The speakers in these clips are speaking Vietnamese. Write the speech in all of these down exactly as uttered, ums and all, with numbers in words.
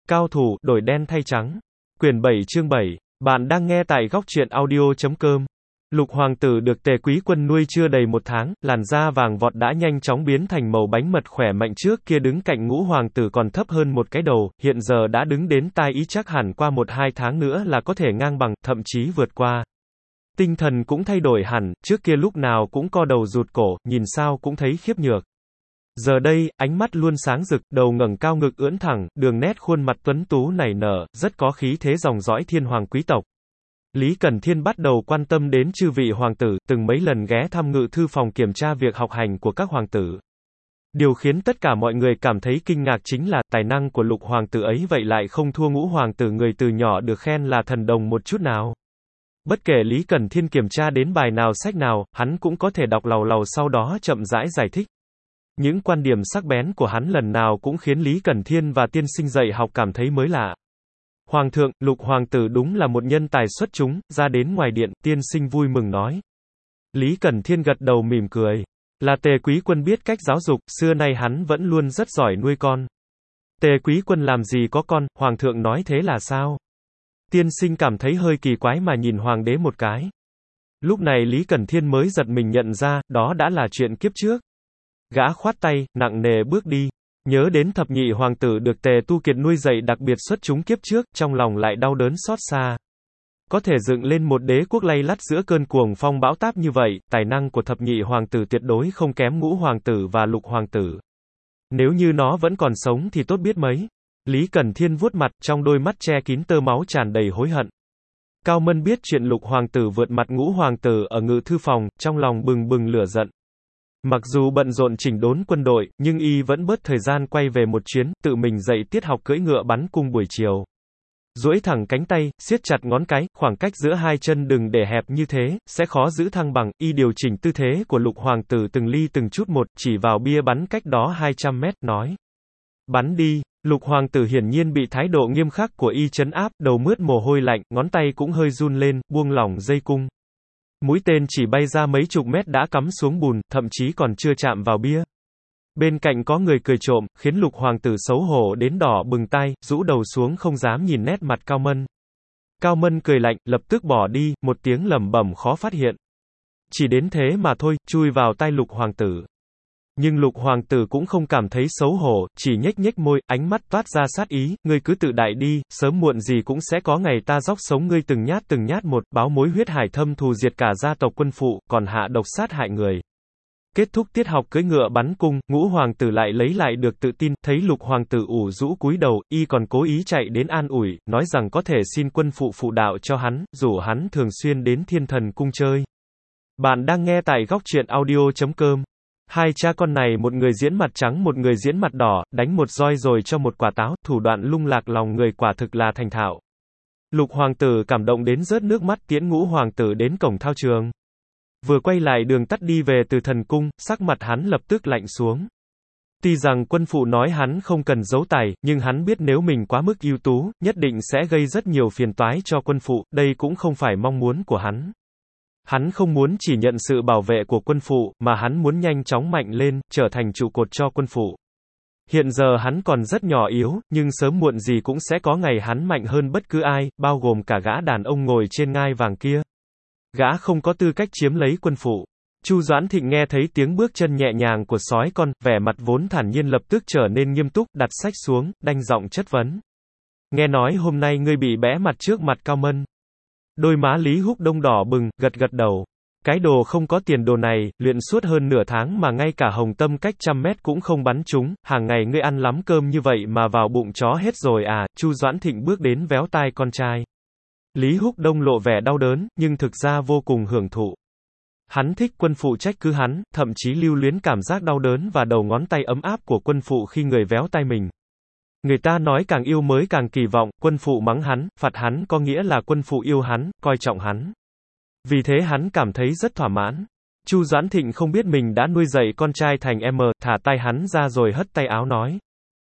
Cao thủ, đổi đen thay trắng. Quyển bảy chương bảy. Bạn đang nghe tại góc truyện audio chấm com. Lục hoàng tử được Tề Quý Quân nuôi chưa đầy một tháng, làn da vàng vọt đã nhanh chóng biến thành màu bánh mật khỏe mạnh, trước kia đứng cạnh Ngũ hoàng tử còn thấp hơn một cái đầu, hiện giờ đã đứng đến tai, ý chắc hẳn qua một hai tháng nữa là có thể ngang bằng, thậm chí vượt qua. Tinh thần cũng thay đổi hẳn, trước kia lúc nào cũng co đầu rụt cổ, nhìn sao cũng thấy khiếp nhược. Giờ đây, ánh mắt luôn sáng rực, đầu ngẩng cao, ngực ưỡn thẳng, đường nét khuôn mặt tuấn tú nảy nở, rất có khí thế dòng dõi thiên hoàng quý tộc. Lý Cẩn Thiên bắt đầu quan tâm đến chư vị hoàng tử, từng mấy lần ghé thăm ngự thư phòng kiểm tra việc học hành của các hoàng tử. Điều khiến tất cả mọi người cảm thấy kinh ngạc chính là, tài năng của Lục hoàng tử ấy vậy lại không thua Ngũ hoàng tử, người từ nhỏ được khen là thần đồng một chút nào. Bất kể Lý Cẩn Thiên kiểm tra đến bài nào sách nào, hắn cũng có thể đọc làu làu, sau đó chậm rãi giải thích. Những quan điểm sắc bén của hắn lần nào cũng khiến Lý Cẩn Thiên và tiên sinh dạy học cảm thấy mới lạ. Hoàng thượng, Lục hoàng tử đúng là một nhân tài xuất chúng, ra đến ngoài điện, tiên sinh vui mừng nói. Lý Cẩn Thiên gật đầu mỉm cười. Là Tề Quý Quân biết cách giáo dục, xưa nay hắn vẫn luôn rất giỏi nuôi con. Tề Quý Quân làm gì có con, hoàng thượng nói thế là sao? Tiên sinh cảm thấy hơi kỳ quái mà nhìn hoàng đế một cái. Lúc này Lý Cẩn Thiên mới giật mình nhận ra, đó đã là chuyện kiếp trước. Gã khoát tay, nặng nề bước đi. Nhớ đến thập nhị hoàng tử được Tề Tu Kiệt nuôi dạy đặc biệt xuất chúng kiếp trước, trong lòng lại đau đớn xót xa. Có thể dựng lên một đế quốc lay lắt giữa cơn cuồng phong bão táp như vậy, tài năng của thập nhị hoàng tử tuyệt đối không kém Ngũ hoàng tử và Lục hoàng tử. Nếu như nó vẫn còn sống thì tốt biết mấy. Lý Cẩn Thiên vuốt mặt, trong đôi mắt che kín tơ máu tràn đầy hối hận. Cao Mân biết chuyện Lục hoàng tử vượt mặt Ngũ hoàng tử ở ngự thư phòng, trong lòng bừng bừng lửa giận. Mặc dù bận rộn chỉnh đốn quân đội, nhưng y vẫn bớt thời gian quay về một chuyến, tự mình dạy tiết học cưỡi ngựa bắn cung buổi chiều. Duỗi thẳng cánh tay, siết chặt ngón cái, khoảng cách giữa hai chân đừng để hẹp như thế, sẽ khó giữ thăng bằng, y điều chỉnh tư thế của Lục hoàng tử từng ly từng chút một, chỉ vào bia bắn cách đó hai trăm mét, nói. Bắn đi. Lục hoàng tử hiển nhiên bị thái độ nghiêm khắc của y trấn áp, đầu mướt mồ hôi lạnh, ngón tay cũng hơi run lên, buông lỏng dây cung. Mũi tên chỉ bay ra mấy chục mét đã cắm xuống bùn, thậm chí còn chưa chạm vào bia. Bên cạnh có người cười trộm, khiến Lục hoàng tử xấu hổ đến đỏ bừng tai, rũ đầu xuống không dám nhìn nét mặt Cao Mân. Cao Mân cười lạnh, lập tức bỏ đi, một tiếng lẩm bẩm khó phát hiện. Chỉ đến thế mà thôi, chui vào tai Lục hoàng tử. Nhưng Lục hoàng tử cũng không cảm thấy xấu hổ, chỉ nhếch nhếch môi, ánh mắt toát ra sát ý, ngươi cứ tự đại đi, sớm muộn gì cũng sẽ có ngày ta róc sống ngươi từng nhát từng nhát một, báo mối huyết hải thâm thù diệt cả gia tộc Quân Phụ, còn hạ độc sát hại người. Kết thúc tiết học cưỡi ngựa bắn cung, Ngũ hoàng tử lại lấy lại được tự tin, thấy Lục hoàng tử ủ rũ cúi đầu, y còn cố ý chạy đến an ủi, nói rằng có thể xin Quân Phụ phụ đạo cho hắn, rủ hắn thường xuyên đến Thiên Thần cung chơi. Bạn đang nghe tại góc truyện audio chấm com. Hai cha con này, một người diễn mặt trắng một người diễn mặt đỏ, đánh một roi rồi cho một quả táo, thủ đoạn lung lạc lòng người quả thực là thành thạo. Lục hoàng tử cảm động đến rớt nước mắt, tiễn Ngũ hoàng tử đến cổng thao trường. Vừa quay lại đường tắt đi về từ thần cung, sắc mặt hắn lập tức lạnh xuống. Tuy rằng Quân Phụ nói hắn không cần giấu tài, nhưng hắn biết nếu mình quá mức ưu tú, nhất định sẽ gây rất nhiều phiền toái cho Quân Phụ, đây cũng không phải mong muốn của hắn. Hắn không muốn chỉ nhận sự bảo vệ của Quân Phụ, mà hắn muốn nhanh chóng mạnh lên, trở thành trụ cột cho Quân Phụ. Hiện giờ hắn còn rất nhỏ yếu, nhưng sớm muộn gì cũng sẽ có ngày hắn mạnh hơn bất cứ ai, bao gồm cả gã đàn ông ngồi trên ngai vàng kia. Gã không có tư cách chiếm lấy Quân Phụ. Chu Doãn Thịnh nghe thấy tiếng bước chân nhẹ nhàng của sói con, vẻ mặt vốn thản nhiên lập tức trở nên nghiêm túc, đặt sách xuống, đanh giọng chất vấn. Nghe nói hôm nay ngươi bị bẽ mặt trước mặt Cao Mân. Đôi má Lý Húc Đông đỏ bừng, gật gật đầu. Cái đồ không có tiền đồ này, luyện suốt hơn nửa tháng mà ngay cả hồng tâm cách trăm mét cũng không bắn trúng, hàng ngày ngươi ăn lắm cơm như vậy mà vào bụng chó hết rồi à, Chu Doãn Thịnh bước đến véo tai con trai. Lý Húc Đông lộ vẻ đau đớn, nhưng thực ra vô cùng hưởng thụ. Hắn thích Quân Phụ trách cứ hắn, thậm chí lưu luyến cảm giác đau đớn và đầu ngón tay ấm áp của Quân Phụ khi người véo tai mình. Người ta nói càng yêu mới càng kỳ vọng, Quân Phụ mắng hắn, phạt hắn có nghĩa là Quân Phụ yêu hắn, coi trọng hắn. Vì thế hắn cảm thấy rất thỏa mãn. Chu Doãn Thịnh không biết mình đã nuôi dạy con trai thành em, thả tay hắn ra rồi hất tay áo nói.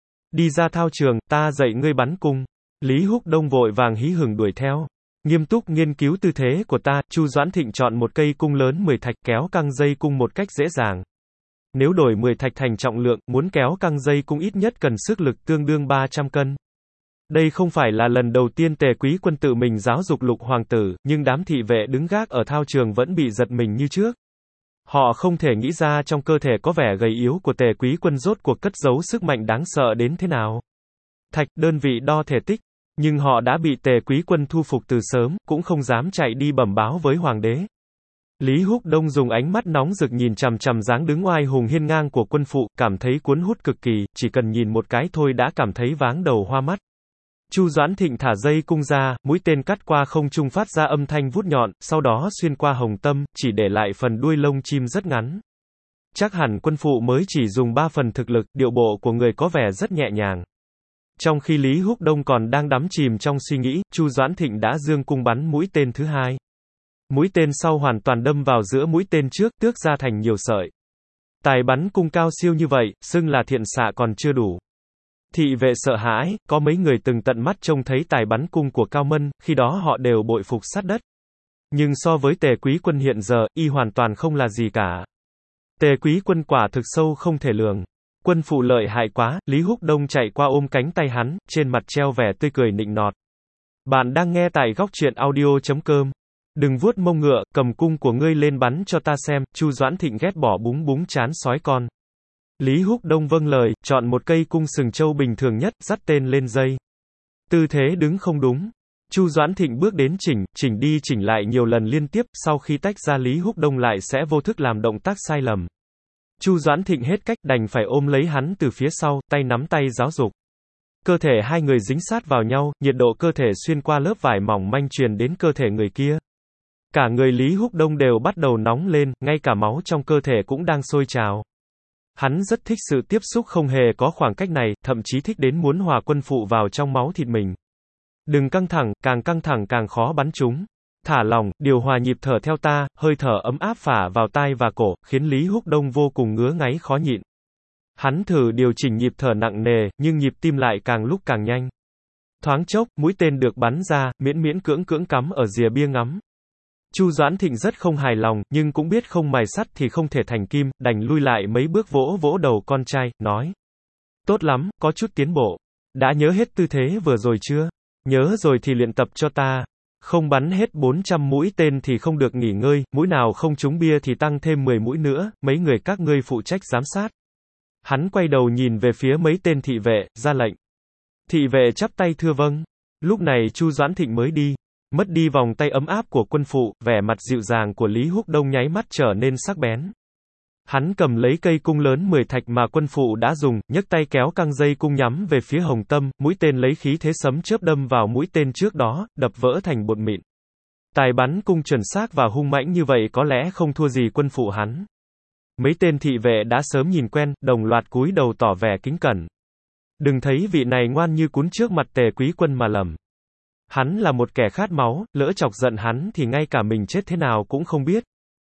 Đi ra thao trường, ta dạy ngươi bắn cung. Lý Húc Đông vội vàng hí hửng đuổi theo. Nghiêm túc nghiên cứu tư thế của ta, Chu Doãn Thịnh chọn một cây cung lớn mười thạch, kéo căng dây cung một cách dễ dàng. Nếu đổi mười thạch thành trọng lượng, muốn kéo căng dây cung ít nhất cần sức lực tương đương ba trăm cân. Đây không phải là lần đầu tiên Tề Quý Quân tự mình giáo dục Lục hoàng tử, nhưng đám thị vệ đứng gác ở thao trường vẫn bị giật mình như trước. Họ không thể nghĩ ra trong cơ thể có vẻ gầy yếu của Tề Quý Quân rốt cuộc cất giấu sức mạnh đáng sợ đến thế nào. Thạch, đơn vị đo thể tích. Nhưng họ đã bị Tề Quý Quân thu phục từ sớm, cũng không dám chạy đi bẩm báo với hoàng đế. Lý Húc Đông dùng ánh mắt nóng rực nhìn chằm chằm dáng đứng oai hùng hiên ngang của quân phụ, cảm thấy cuốn hút cực kỳ, chỉ cần nhìn một cái thôi đã cảm thấy váng đầu hoa mắt. Chu Doãn Thịnh thả dây cung ra, mũi tên cắt qua không trung phát ra âm thanh vút nhọn, sau đó xuyên qua hồng tâm, chỉ để lại phần đuôi lông chim rất ngắn. Chắc hẳn quân phụ mới chỉ dùng ba phần thực lực, điệu bộ của người có vẻ rất nhẹ nhàng. Trong khi Lý Húc Đông còn đang đắm chìm trong suy nghĩ, Chu Doãn Thịnh đã giương cung bắn mũi tên thứ hai. Mũi tên sau hoàn toàn đâm vào giữa mũi tên trước, tước ra thành nhiều sợi. Tài bắn cung cao siêu như vậy, xưng là thiện xạ còn chưa đủ. Thị vệ sợ hãi, có mấy người từng tận mắt trông thấy tài bắn cung của Cao Mân, khi đó họ đều bội phục sát đất. Nhưng so với Tề Quý Quân hiện giờ, y hoàn toàn không là gì cả. Tề Quý Quân quả thực sâu không thể lường. Quân phụ lợi hại quá, Lý Húc Đông chạy qua ôm cánh tay hắn, trên mặt treo vẻ tươi cười nịnh nọt. Bạn đang nghe tại góc truyện audio chấm com. Đừng vuốt mông ngựa, cầm cung của ngươi lên bắn cho ta xem. Chu Doãn Thịnh ghét bỏ búng búng chán sói con. Lý Húc Đông vâng lời, chọn một cây cung sừng trâu bình thường nhất, dắt tên lên dây. Tư thế đứng không đúng. Chu Doãn Thịnh bước đến chỉnh, chỉnh đi chỉnh lại nhiều lần liên tiếp, sau khi tách ra Lý Húc Đông lại sẽ vô thức làm động tác sai lầm. Chu Doãn Thịnh hết cách đành phải ôm lấy hắn từ phía sau, tay nắm tay giáo dục. Cơ thể hai người dính sát vào nhau, nhiệt độ cơ thể xuyên qua lớp vải mỏng manh truyền đến cơ thể người kia. Cả người Lý Húc Đông đều bắt đầu nóng lên, ngay cả máu trong cơ thể cũng đang sôi trào. Hắn rất thích sự tiếp xúc không hề có khoảng cách này, thậm chí thích đến muốn hòa quân phụ vào trong máu thịt mình. Đừng căng thẳng, càng căng thẳng càng khó bắn chúng. Thả lỏng, điều hòa nhịp thở theo ta, hơi thở ấm áp phả vào tai và cổ, khiến Lý Húc Đông vô cùng ngứa ngáy khó nhịn. Hắn thử điều chỉnh nhịp thở nặng nề, nhưng nhịp tim lại càng lúc càng nhanh. Thoáng chốc, mũi tên được bắn ra, miễn miễn cưỡng cưỡng cắm ở rìa bia ngắm. Chu Doãn Thịnh rất không hài lòng, nhưng cũng biết không mài sắt thì không thể thành kim, đành lui lại mấy bước vỗ vỗ đầu con trai, nói. Tốt lắm, có chút tiến bộ. Đã nhớ hết tư thế vừa rồi chưa? Nhớ rồi thì luyện tập cho ta. Không bắn hết bốn trăm mũi tên thì không được nghỉ ngơi, mũi nào không trúng bia thì tăng thêm mười mũi nữa, mấy người các ngươi phụ trách giám sát. Hắn quay đầu nhìn về phía mấy tên thị vệ, ra lệnh. Thị vệ chắp tay thưa vâng. Lúc này Chu Doãn Thịnh mới đi. Mất đi vòng tay ấm áp của quân phụ, vẻ mặt dịu dàng của Lý Húc Đông nháy mắt trở nên sắc bén. Hắn cầm lấy cây cung lớn mười thạch mà quân phụ đã dùng, nhấc tay kéo căng dây cung nhắm về phía hồng tâm, mũi tên lấy khí thế sấm chớp đâm vào mũi tên trước đó, đập vỡ thành bột mịn. Tài bắn cung chuẩn xác và hung mãnh như vậy có lẽ không thua gì quân phụ hắn. Mấy tên thị vệ đã sớm nhìn quen, đồng loạt cúi đầu tỏ vẻ kính cẩn. Đừng thấy vị này ngoan như cún trước mặt Tề Quý Quân mà lầm. Hắn là một kẻ khát máu, lỡ chọc giận hắn thì ngay cả mình chết thế nào cũng không biết.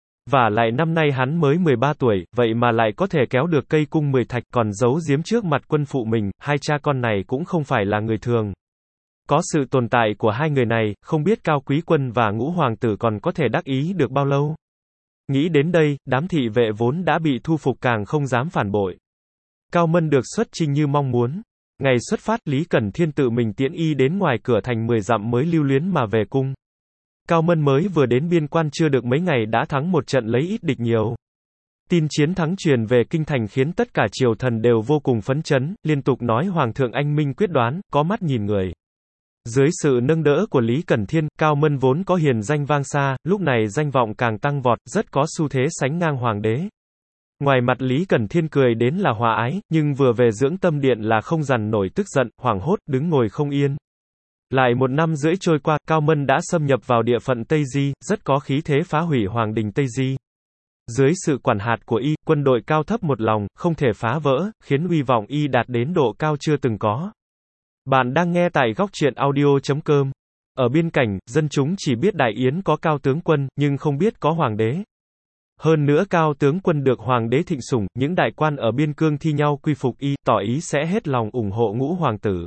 Và lại năm nay hắn mới mười ba tuổi, vậy mà lại có thể kéo được cây cung mười thạch còn giấu giếm trước mặt quân phụ mình, hai cha con này cũng không phải là người thường. Có sự tồn tại của hai người này, không biết Cao Quý Quân và Ngũ Hoàng tử còn có thể đắc ý được bao lâu. Nghĩ đến đây, đám thị vệ vốn đã bị thu phục càng không dám phản bội. Cao Mân được xuất chinh như mong muốn. Ngày xuất phát, Lý Cẩn Thiên tự mình tiễn y đến ngoài cửa thành mười dặm mới lưu luyến mà về cung. Cao Mân mới vừa đến biên quan chưa được mấy ngày đã thắng một trận lấy ít địch nhiều. Tin chiến thắng truyền về kinh thành khiến tất cả triều thần đều vô cùng phấn chấn, liên tục nói Hoàng thượng anh minh quyết đoán, có mắt nhìn người. Dưới sự nâng đỡ của Lý Cẩn Thiên, Cao Mân vốn có hiền danh vang xa, lúc này danh vọng càng tăng vọt, rất có xu thế sánh ngang hoàng đế. Ngoài mặt Lý Cẩn Thiên cười đến là hòa ái, nhưng vừa về dưỡng tâm điện là không dằn nổi tức giận, hoảng hốt, đứng ngồi không yên. Lại một năm rưỡi trôi qua, Cao Mân đã xâm nhập vào địa phận Tây Di, rất có khí thế phá hủy hoàng đình Tây Di. Dưới sự quản hạt của y, quân đội cao thấp một lòng, không thể phá vỡ, khiến uy vọng y đạt đến độ cao chưa từng có. Bạn đang nghe tại góc truyện audio chấm com. Ở biên cảnh, dân chúng chỉ biết Đại Yến có Cao tướng quân, nhưng không biết có hoàng đế. Hơn nữa Cao tướng quân được hoàng đế thịnh sủng, những đại quan ở biên cương thi nhau quy phục y, tỏ ý sẽ hết lòng ủng hộ Ngũ hoàng tử.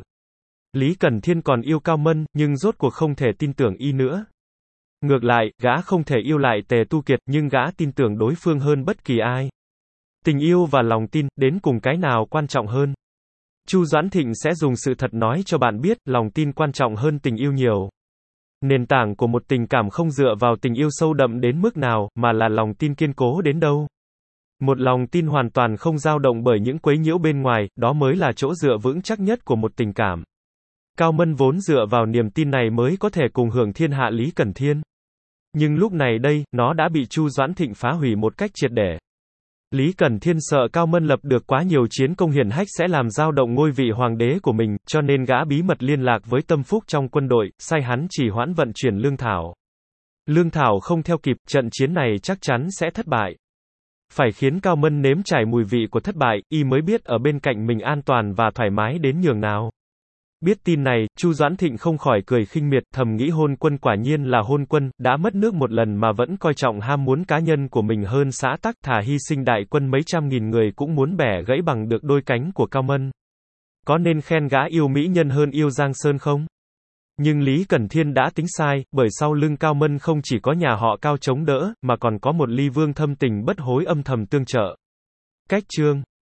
Lý Cẩn Thiên còn yêu Cao Mân, nhưng rốt cuộc không thể tin tưởng y nữa. Ngược lại, gã không thể yêu lại Tề Tu Kiệt, nhưng gã tin tưởng đối phương hơn bất kỳ ai. Tình yêu và lòng tin, đến cùng cái nào quan trọng hơn? Chu Doãn Thịnh sẽ dùng sự thật nói cho bạn biết, lòng tin quan trọng hơn tình yêu nhiều. Nền tảng của một tình cảm không dựa vào tình yêu sâu đậm đến mức nào, mà là lòng tin kiên cố đến đâu. Một lòng tin hoàn toàn không dao động bởi những quấy nhiễu bên ngoài, đó mới là chỗ dựa vững chắc nhất của một tình cảm. Cao Mân vốn dựa vào niềm tin này mới có thể cùng hưởng thiên hạ Lý Cẩn Thiên. Nhưng lúc này đây, nó đã bị Chu Doãn Thịnh phá hủy một cách triệt để. Lý Cẩn Thiên sợ Cao Mân lập được quá nhiều chiến công hiển hách sẽ làm dao động ngôi vị hoàng đế của mình, cho nên gã bí mật liên lạc với Tâm Phúc trong quân đội, sai hắn chỉ hoãn vận chuyển lương thảo. Lương thảo không theo kịp, trận chiến này chắc chắn sẽ thất bại. Phải khiến Cao Mân nếm trải mùi vị của thất bại, y mới biết ở bên cạnh mình an toàn và thoải mái đến nhường nào. Biết tin này, Chu Doãn Thịnh không khỏi cười khinh miệt, thầm nghĩ hôn quân quả nhiên là hôn quân, đã mất nước một lần mà vẫn coi trọng ham muốn cá nhân của mình hơn xã tắc, thà hy sinh đại quân mấy trăm nghìn người cũng muốn bẻ gãy bằng được đôi cánh của Cao Mân. Có nên khen gã yêu mỹ nhân hơn yêu Giang Sơn không? Nhưng Lý Cẩn Thiên đã tính sai, bởi sau lưng Cao Mân không chỉ có nhà họ Cao chống đỡ, mà còn có một Ly Vương thâm tình bất hối âm thầm tương trợ. Cách chương